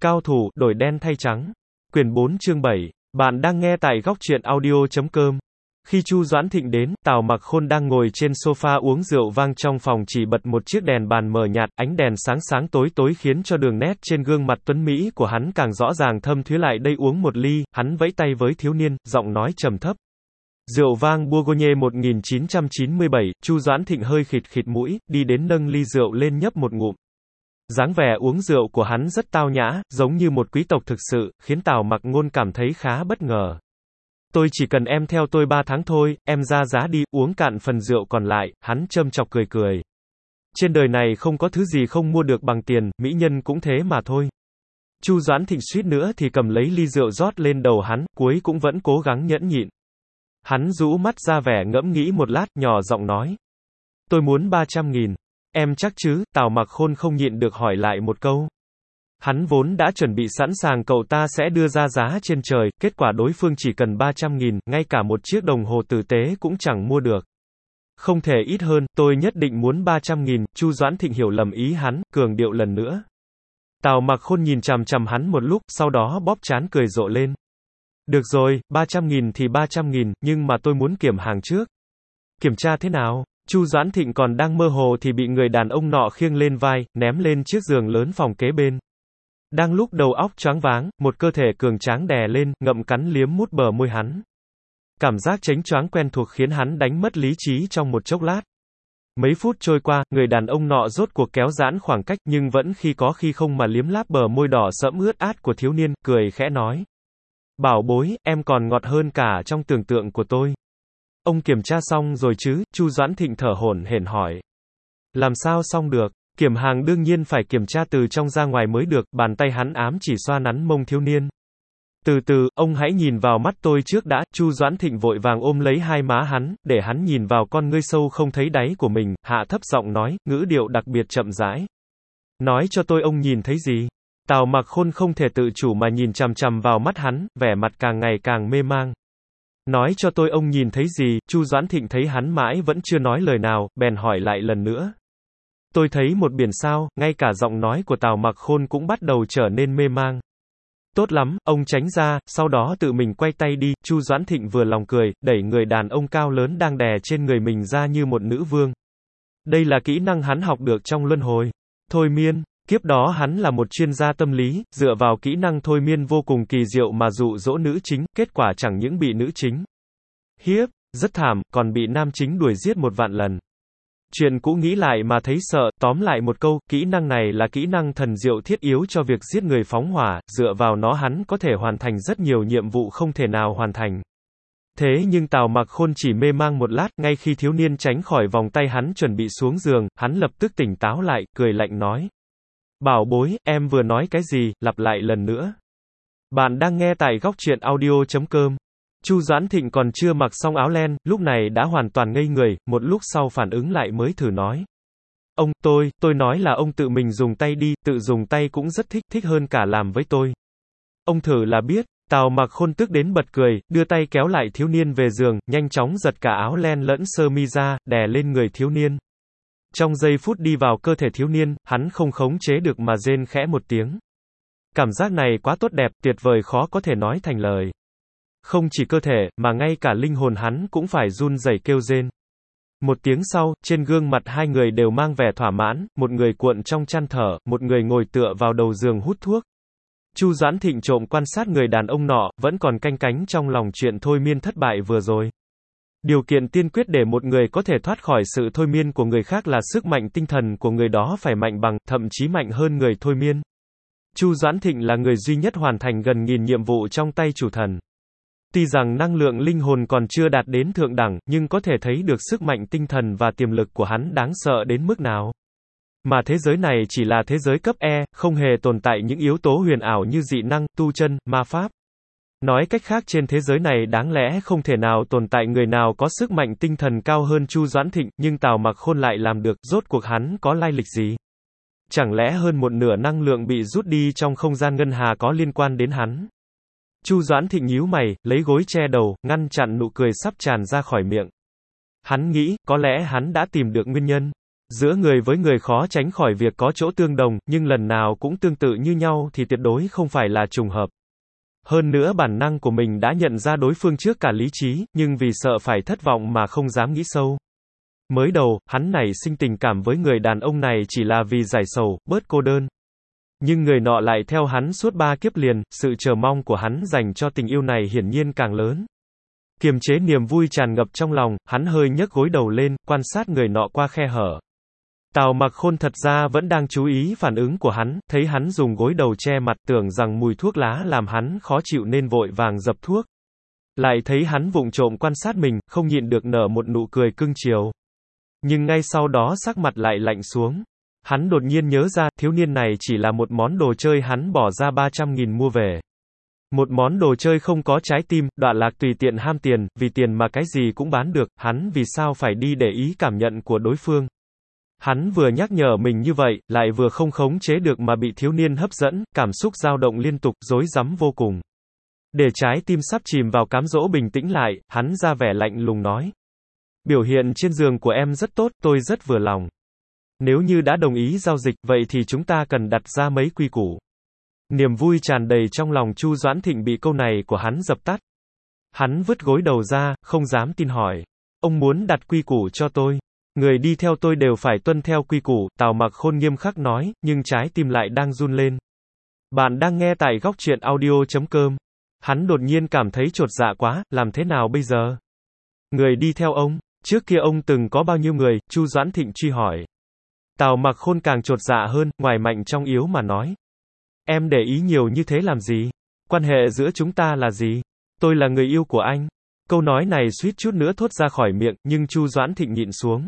Cao thủ, đổi đen thay trắng. Quyển 4 chương 7. Bạn đang nghe tại góc truyện audio.com. Khi Chu Doãn Thịnh đến, Tào Mặc Khôn đang ngồi trên sofa uống rượu vang trong phòng chỉ bật một chiếc đèn bàn mờ nhạt, ánh đèn sáng sáng tối tối khiến cho đường nét trên gương mặt tuấn mỹ của hắn càng rõ ràng thâm thúy lại đây uống một ly, hắn vẫy tay với thiếu niên, giọng nói trầm thấp. Rượu vang Bourgogne 1997, Chu Doãn Thịnh hơi khịt khịt mũi, đi đến nâng ly rượu lên nhấp một ngụm. Dáng vẻ uống rượu của hắn rất tao nhã, giống như một quý tộc thực sự, khiến Tào Mặc Ngôn cảm thấy khá bất ngờ. Tôi chỉ cần em theo tôi 3 tháng thôi, em ra giá đi, uống cạn phần rượu còn lại, hắn châm chọc cười cười. Trên đời này không có thứ gì không mua được bằng tiền, mỹ nhân cũng thế mà thôi. Chu Doãn Thịnh suýt nữa thì cầm lấy ly rượu rót lên đầu hắn, cuối cũng vẫn cố gắng nhẫn nhịn. Hắn rũ mắt ra vẻ ngẫm nghĩ một lát, nhỏ giọng nói. Tôi muốn 300.000. Em chắc chứ? Tào Mặc Khôn không nhịn được hỏi lại một câu. Hắn vốn đã chuẩn bị sẵn sàng cậu ta sẽ đưa ra giá trên trời, kết quả đối phương chỉ cần 300.000, ngay cả một chiếc đồng hồ tử tế cũng chẳng mua được. Không thể ít hơn, tôi nhất định muốn 300.000, Chu Doãn Thịnh hiểu lầm ý hắn, cường điệu lần nữa. Tào Mặc Khôn nhìn chằm chằm hắn một lúc, sau đó bóp trán cười rộ lên. Được rồi, 300.000 thì 300.000, nhưng mà tôi muốn kiểm hàng trước. Kiểm tra thế nào? Chu Doãn Thịnh còn đang mơ hồ thì bị người đàn ông nọ khiêng lên vai, ném lên chiếc giường lớn phòng kế bên. Đang lúc đầu óc choáng váng, một cơ thể cường tráng đè lên, ngậm cắn liếm mút bờ môi hắn. Cảm giác chánh choáng quen thuộc khiến hắn đánh mất lý trí trong một chốc lát. Mấy phút trôi qua, người đàn ông nọ rốt cuộc kéo giãn khoảng cách nhưng vẫn khi có khi không mà liếm láp bờ môi đỏ sẫm ướt át của thiếu niên, cười khẽ nói. Bảo bối, em còn ngọt hơn cả trong tưởng tượng của tôi. Ông kiểm tra xong rồi chứ? Chu Doãn Thịnh thở hổn hển hỏi. Làm sao xong được? Kiểm hàng đương nhiên phải kiểm tra từ trong ra ngoài mới được, bàn tay hắn ám chỉ xoa nắn mông thiếu niên. Từ từ, ông hãy nhìn vào mắt tôi trước đã, Chu Doãn Thịnh vội vàng ôm lấy hai má hắn, để hắn nhìn vào con ngươi sâu không thấy đáy của mình, hạ thấp giọng nói, ngữ điệu đặc biệt chậm rãi. Nói cho tôi ông nhìn thấy gì? Tào Mặc Khôn không thể tự chủ mà nhìn chằm chằm vào mắt hắn, vẻ mặt càng ngày càng mê mang. Nói cho tôi ông nhìn thấy gì? Chu Doãn Thịnh thấy hắn mãi vẫn chưa nói lời nào, bèn hỏi lại lần nữa. Tôi thấy một biển sao, ngay cả giọng nói của Tào Mặc Khôn cũng bắt đầu trở nên mê mang. Tốt lắm, ông tránh ra, sau đó tự mình quay tay đi, Chu Doãn Thịnh vừa lòng cười, đẩy người đàn ông cao lớn đang đè trên người mình ra như một nữ vương. Đây là kỹ năng hắn học được trong luân hồi. Thôi miên. Kiếp đó hắn là một chuyên gia tâm lý, dựa vào kỹ năng thôi miên vô cùng kỳ diệu mà dụ dỗ nữ chính, kết quả chẳng những bị nữ chính hiếp, rất thảm, còn bị nam chính đuổi giết 1.000.000 lần. Chuyện cũ nghĩ lại mà thấy sợ, tóm lại một câu, kỹ năng này là kỹ năng thần diệu thiết yếu cho việc giết người phóng hỏa, dựa vào nó hắn có thể hoàn thành rất nhiều nhiệm vụ không thể nào hoàn thành. Thế nhưng Tào Mặc Khôn chỉ mê mang một lát, ngay khi thiếu niên tránh khỏi vòng tay hắn chuẩn bị xuống giường, hắn lập tức tỉnh táo lại, cười lạnh nói. Bảo bối, em vừa nói cái gì, lặp lại lần nữa. Bạn đang nghe tại góc truyện audio.com. Chu Doãn Thịnh còn chưa mặc xong áo len, lúc này đã hoàn toàn ngây người, một lúc sau phản ứng lại mới thử nói. Ông, tôi nói là ông tự mình dùng tay đi, tự dùng tay cũng rất thích hơn cả làm với tôi. Ông thử là biết. Tào Mặc Khôn tức đến bật cười, đưa tay kéo lại thiếu niên về giường, nhanh chóng giật cả áo len lẫn sơ mi ra, đè lên người thiếu niên. Trong giây phút đi vào cơ thể thiếu niên, hắn không khống chế được mà rên khẽ một tiếng. Cảm giác này quá tốt đẹp, tuyệt vời khó có thể nói thành lời. Không chỉ cơ thể, mà ngay cả linh hồn hắn cũng phải run rẩy kêu rên. Một tiếng sau, trên gương mặt hai người đều mang vẻ thỏa mãn, một người cuộn trong chăn thở, một người ngồi tựa vào đầu giường hút thuốc. Chu Doãn Thịnh trộm quan sát người đàn ông nọ, vẫn còn canh cánh trong lòng chuyện thôi miên thất bại vừa rồi. Điều kiện tiên quyết để một người có thể thoát khỏi sự thôi miên của người khác là sức mạnh tinh thần của người đó phải mạnh bằng, thậm chí mạnh hơn người thôi miên. Chu Doãn Thịnh là người duy nhất hoàn thành gần 1000 nhiệm vụ trong tay chủ thần. Tuy rằng năng lượng linh hồn còn chưa đạt đến thượng đẳng, nhưng có thể thấy được sức mạnh tinh thần và tiềm lực của hắn đáng sợ đến mức nào. Mà thế giới này chỉ là thế giới cấp E, không hề tồn tại những yếu tố huyền ảo như dị năng, tu chân, ma pháp. Nói cách khác trên thế giới này đáng lẽ không thể nào tồn tại người nào có sức mạnh tinh thần cao hơn Chu Doãn Thịnh, nhưng Tào Mặc Khôn lại làm được, rốt cuộc hắn có lai lịch gì? Chẳng lẽ hơn một nửa năng lượng bị rút đi trong không gian ngân hà có liên quan đến hắn? Chu Doãn Thịnh nhíu mày, lấy gối che đầu, ngăn chặn nụ cười sắp tràn ra khỏi miệng. Hắn nghĩ, có lẽ hắn đã tìm được nguyên nhân. Giữa người với người khó tránh khỏi việc có chỗ tương đồng, nhưng lần nào cũng tương tự như nhau thì tuyệt đối không phải là trùng hợp. Hơn nữa bản năng của mình đã nhận ra đối phương trước cả lý trí, nhưng vì sợ phải thất vọng mà không dám nghĩ sâu. Mới đầu, hắn nảy sinh tình cảm với người đàn ông này chỉ là vì giải sầu, bớt cô đơn. Nhưng người nọ lại theo hắn suốt 3 kiếp liền, sự chờ mong của hắn dành cho tình yêu này hiển nhiên càng lớn. Kiềm chế niềm vui tràn ngập trong lòng, hắn hơi nhấc gối đầu lên, quan sát người nọ qua khe hở. Tào Mặc Khôn thật ra vẫn đang chú ý phản ứng của hắn, thấy hắn dùng gối đầu che mặt tưởng rằng mùi thuốc lá làm hắn khó chịu nên vội vàng dập thuốc. Lại thấy hắn vụng trộm quan sát mình, không nhịn được nở một nụ cười cưng chiều. Nhưng ngay sau đó sắc mặt lại lạnh xuống. Hắn đột nhiên nhớ ra, thiếu niên này chỉ là một món đồ chơi hắn bỏ ra 300.000 mua về. Một món đồ chơi không có trái tim, đọa lạc tùy tiện ham tiền, vì tiền mà cái gì cũng bán được, hắn vì sao phải đi để ý cảm nhận của đối phương. Hắn vừa nhắc nhở mình như vậy, lại vừa không khống chế được mà bị thiếu niên hấp dẫn, cảm xúc dao động liên tục, rối rắm vô cùng. Để trái tim sắp chìm vào cám dỗ bình tĩnh lại, hắn ra vẻ lạnh lùng nói. Biểu hiện trên giường của em rất tốt, tôi rất vừa lòng. Nếu như đã đồng ý giao dịch, vậy thì chúng ta cần đặt ra mấy quy củ. Niềm vui tràn đầy trong lòng Chu Doãn Thịnh bị câu này của hắn dập tắt. Hắn vứt gối đầu ra, không dám tin hỏi. Ông muốn đặt quy củ cho tôi. Người đi theo tôi đều phải tuân theo quy củ, Tào Mặc Khôn nghiêm khắc nói, nhưng trái tim lại đang run lên. Bạn đang nghe tại góc truyện audio.com. Hắn đột nhiên cảm thấy chột dạ quá, làm thế nào bây giờ? Người đi theo ông, trước kia ông từng có bao nhiêu người, Chu Doãn Thịnh truy hỏi. Tào Mặc Khôn càng chột dạ hơn, ngoài mạnh trong yếu mà nói. Em để ý nhiều như thế làm gì? Quan hệ giữa chúng ta là gì? Tôi là người yêu của anh. Câu nói này suýt chút nữa thốt ra khỏi miệng, nhưng Chu Doãn Thịnh nhịn xuống.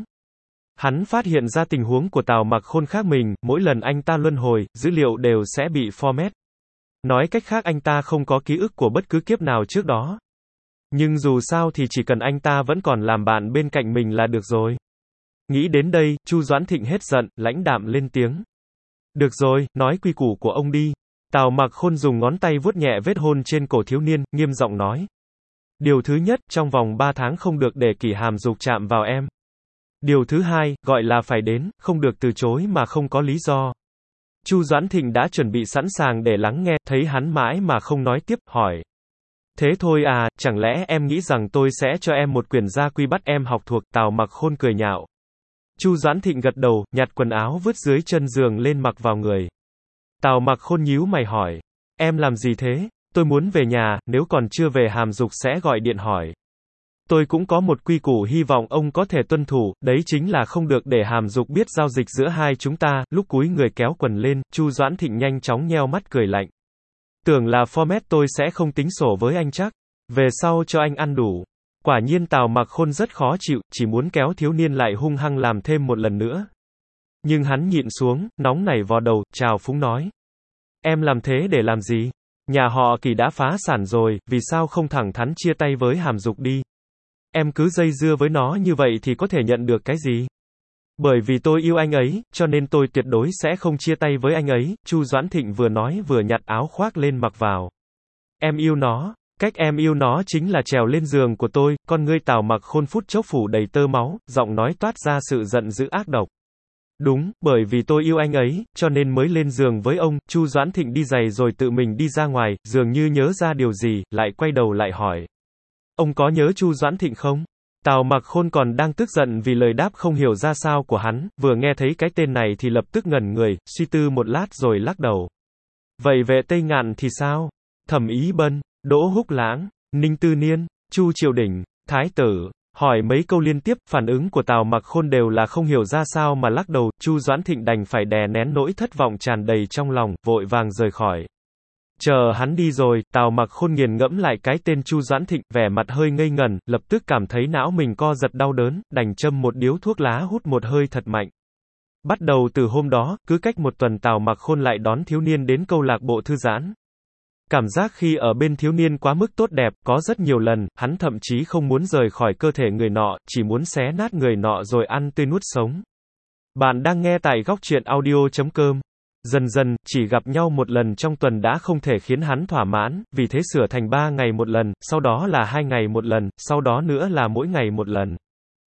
Hắn phát hiện ra tình huống của Tào Mặc Khôn khác mình, mỗi lần anh ta luân hồi, dữ liệu đều sẽ bị format. Nói cách khác anh ta không có ký ức của bất cứ kiếp nào trước đó. Nhưng dù sao thì chỉ cần anh ta vẫn còn làm bạn bên cạnh mình là được rồi. Nghĩ đến đây, Chu Doãn Thịnh hết giận, lãnh đạm lên tiếng. Được rồi, nói quy củ của ông đi. Tào Mặc Khôn dùng ngón tay vuốt nhẹ vết hôn trên cổ thiếu niên, nghiêm giọng nói. Điều thứ nhất, trong vòng 3 tháng không được để kỷ hàm dục chạm vào em. Điều thứ hai, gọi là phải đến, không được từ chối mà không có lý do. Chu Doãn Thịnh đã chuẩn bị sẵn sàng để lắng nghe, thấy hắn mãi mà không nói tiếp, hỏi. Thế thôi à, chẳng lẽ em nghĩ rằng tôi sẽ cho em một quyển gia quy bắt em học thuộc? Tào Mặc Khôn cười nhạo. Chu Doãn Thịnh gật đầu, nhặt quần áo vứt dưới chân giường lên mặc vào người. Tào Mặc Khôn nhíu mày hỏi. Em làm gì thế? Tôi muốn về nhà, nếu còn chưa về hàm dục sẽ gọi điện hỏi. Tôi cũng có một quy củ hy vọng ông có thể tuân thủ, đấy chính là không được để hàm dục biết giao dịch giữa hai chúng ta. Lúc cúi người kéo quần lên, Chu Doãn Thịnh nhanh chóng nheo mắt cười lạnh. Tưởng là format tôi sẽ không tính sổ với anh chắc. Về sau cho anh ăn đủ. Quả nhiên Tào Mặc Khôn rất khó chịu, chỉ muốn kéo thiếu niên lại hung hăng làm thêm một lần nữa. Nhưng hắn nhịn xuống, nóng nảy vò đầu, chào phúng nói. Em làm thế để làm gì? Nhà họ Kỳ đã phá sản rồi, vì sao không thẳng thắn chia tay với hàm dục đi? Em cứ dây dưa với nó như vậy thì có thể nhận được cái gì? Bởi vì tôi yêu anh ấy, cho nên tôi tuyệt đối sẽ không chia tay với anh ấy. Chu Doãn Thịnh vừa nói vừa nhặt áo khoác lên mặc vào. Em yêu nó. Cách em yêu nó chính là trèo lên giường của tôi. Con ngươi Tào Mặc Khôn phút chốc phủ đầy tơ máu, giọng nói toát ra sự giận dữ ác độc. Đúng, bởi vì tôi yêu anh ấy, cho nên mới lên giường với ông. Chu Doãn Thịnh đi giày rồi tự mình đi ra ngoài, dường như nhớ ra điều gì, lại quay đầu lại hỏi. Ông có nhớ Chu Doãn Thịnh không? Tào Mặc Khôn còn đang tức giận vì lời đáp không hiểu ra sao của hắn, vừa nghe thấy cái tên này thì lập tức ngẩn người, suy tư một lát rồi lắc đầu. Vậy Vệ Tây Ngạn thì sao? Thẩm Ý Bân, Đỗ Húc Lãng, Ninh Tư Niên, Chu Triều Đình, Thái Tử. Hỏi mấy câu liên tiếp, phản ứng của Tào Mặc Khôn đều là không hiểu ra sao mà lắc đầu. Chu Doãn Thịnh đành phải đè nén nỗi thất vọng tràn đầy trong lòng, vội vàng rời khỏi. Chờ hắn đi rồi, Tào Mặc Khôn nghiền ngẫm lại cái tên Chu Doãn Thịnh, vẻ mặt hơi ngây ngẩn, lập tức cảm thấy não mình co giật đau đớn, đành châm một điếu thuốc lá hút một hơi thật mạnh. Bắt đầu từ hôm đó, cứ cách một tuần Tào Mặc Khôn lại đón thiếu niên đến câu lạc bộ thư giãn. Cảm giác khi ở bên thiếu niên quá mức tốt đẹp, có rất nhiều lần, hắn thậm chí không muốn rời khỏi cơ thể người nọ, chỉ muốn xé nát người nọ rồi ăn tươi nuốt sống. Bạn đang nghe tại góc truyện audio.com. Dần dần, chỉ gặp nhau một lần trong tuần đã không thể khiến hắn thỏa mãn, vì thế sửa thành 3 ngày một lần, sau đó là 2 ngày một lần, sau đó nữa là mỗi ngày một lần.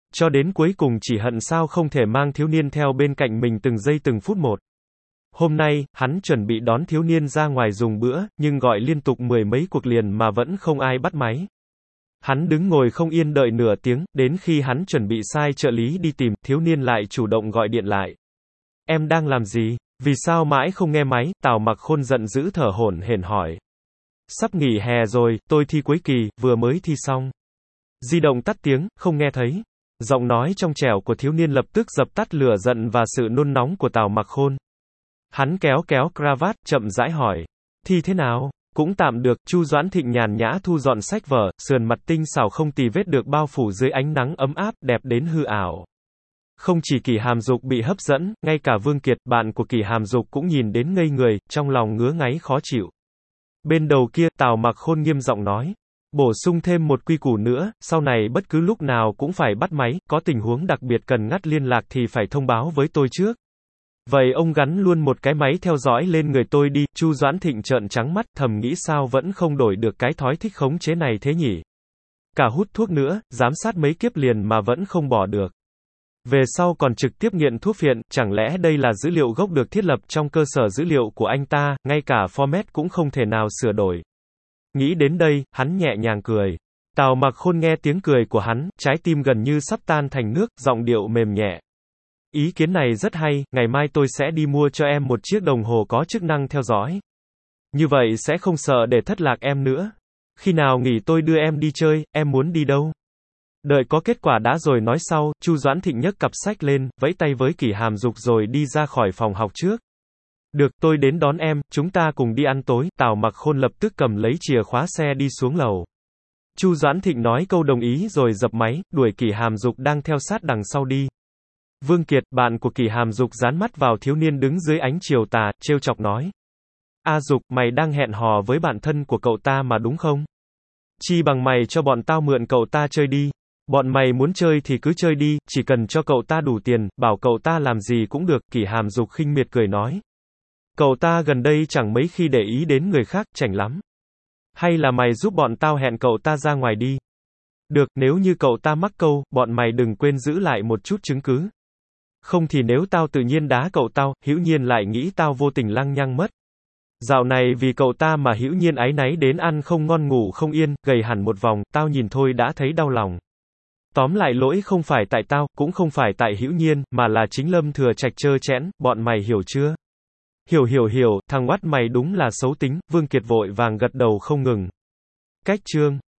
Cho đến cuối cùng chỉ hận sao không thể mang thiếu niên theo bên cạnh mình từng giây từng phút một. Hôm nay, hắn chuẩn bị đón thiếu niên ra ngoài dùng bữa, nhưng gọi liên tục 10 mấy cuộc liền mà vẫn không ai bắt máy. Hắn đứng ngồi không yên đợi nửa tiếng, đến khi hắn chuẩn bị sai trợ lý đi tìm, thiếu niên lại chủ động gọi điện lại. Em đang làm gì? Vì sao mãi không nghe máy? Tào Mặc Khôn giận dữ thở hổn hển hỏi. Sắp nghỉ hè rồi, tôi thi cuối kỳ, vừa mới thi xong. Di động tắt tiếng, không nghe thấy. Giọng nói trong trẻo của thiếu niên lập tức dập tắt lửa giận và sự nôn nóng của Tào Mặc Khôn. Hắn kéo cravat, chậm rãi hỏi. Thi thế nào? Cũng tạm được. Chu Doãn Thịnh nhàn nhã thu dọn sách vở, sườn mặt tinh xảo không tì vết được bao phủ dưới ánh nắng ấm áp, đẹp đến hư ảo. Không chỉ Kỷ Hàm Dục bị hấp dẫn, ngay cả Vương Kiệt, bạn của Kỷ Hàm Dục cũng nhìn đến ngây người, trong lòng ngứa ngáy khó chịu. Bên đầu kia, Tào Mặc Khôn nghiêm giọng nói. Bổ sung thêm một quy củ nữa, sau này bất cứ lúc nào cũng phải bắt máy, có tình huống đặc biệt cần ngắt liên lạc thì phải thông báo với tôi trước. Vậy ông gắn luôn một cái máy theo dõi lên người tôi đi. Chu Doãn Thịnh trợn trắng mắt, thầm nghĩ sao vẫn không đổi được cái thói thích khống chế này thế nhỉ. Cả hút thuốc nữa, giám sát mấy kiếp liền mà vẫn không bỏ được. Về sau còn trực tiếp nghiện thuốc phiện, chẳng lẽ đây là dữ liệu gốc được thiết lập trong cơ sở dữ liệu của anh ta, ngay cả format cũng không thể nào sửa đổi. Nghĩ đến đây, hắn nhẹ nhàng cười. Tào Mặc Khôn nghe tiếng cười của hắn, trái tim gần như sắp tan thành nước, giọng điệu mềm nhẹ. Ý kiến này rất hay, ngày mai tôi sẽ đi mua cho em một chiếc đồng hồ có chức năng theo dõi. Như vậy sẽ không sợ để thất lạc em nữa. Khi nào nghỉ tôi đưa em đi chơi, em muốn đi đâu? Đợi có kết quả đã rồi nói sau. Chu Doãn Thịnh nhấc cặp sách lên, vẫy tay với Kỷ Hàm Dục rồi đi ra khỏi phòng học trước. Được, tôi đến đón em, chúng ta cùng đi ăn tối. Tào Mặc Khôn lập tức cầm lấy chìa khóa xe đi xuống lầu. Chu Doãn Thịnh nói câu đồng ý rồi dập máy, đuổi Kỷ Hàm Dục đang theo sát đằng sau đi. Vương Kiệt, bạn của Kỷ Hàm Dục dán mắt vào thiếu niên đứng dưới ánh chiều tà, trêu chọc nói. A Dục, mày đang hẹn hò với bạn thân của cậu ta mà đúng không? Chi bằng mày cho bọn tao mượn cậu ta chơi đi. Bọn mày muốn chơi thì cứ chơi đi, chỉ cần cho cậu ta đủ tiền, bảo cậu ta làm gì cũng được. Kỷ Hàm Dục khinh miệt cười nói. Cậu ta gần đây chẳng mấy khi để ý đến người khác, chảnh lắm. Hay là mày giúp bọn tao hẹn cậu ta ra ngoài đi. Được, nếu như cậu ta mắc câu, bọn mày đừng quên giữ lại một chút chứng cứ. Không thì nếu tao tự nhiên đá cậu tao, Hữu Nhiên lại nghĩ tao vô tình lăng nhăng mất. Dạo này vì cậu ta mà Hữu Nhiên áy náy đến ăn không ngon ngủ không yên, gầy hẳn một vòng, tao nhìn thôi đã thấy đau lòng. Tóm lại lỗi không phải tại tao, cũng không phải tại Hữu Nhiên, mà là chính Lâm Thừa Trạch trơ trẽn, bọn mày hiểu chưa? Hiểu, thằng oắt mày đúng là xấu tính. Vương Kiệt vội vàng gật đầu không ngừng. Cách chương